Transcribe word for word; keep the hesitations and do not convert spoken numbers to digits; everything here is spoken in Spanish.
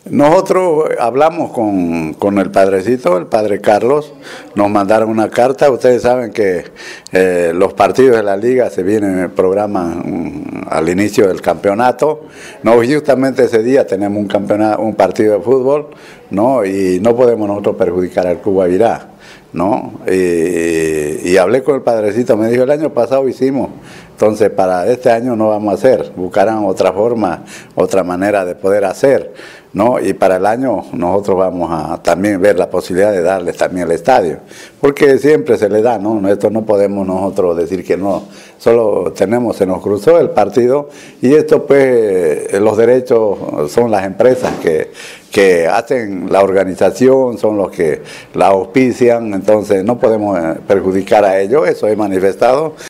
Nosotros hablamos con, con el padrecito, el padre Carlos, nos mandaron una carta. Ustedes saben que eh, los partidos de la liga se vienen, programan um, al inicio del campeonato, no, justamente ese día tenemos un campeonato, un partido de fútbol, ¿no? Y no podemos nosotros perjudicar al Club Guavirá, ¿no? Y, y hablé con el padrecito, me dijo, el año pasado hicimos, entonces para este año no vamos a hacer, buscarán otra forma, otra manera de poder hacer, ¿no? Y para el año nosotros vamos a también ver la posibilidad de darles también el estadio, porque siempre se le da, ¿no? Esto no podemos nosotros decir que no, solo tenemos, se nos cruzó el partido y esto pues los derechos son las empresas que, que hacen la organización, son los que la auspician, entonces no podemos perjudicar a ellos, eso he manifestado.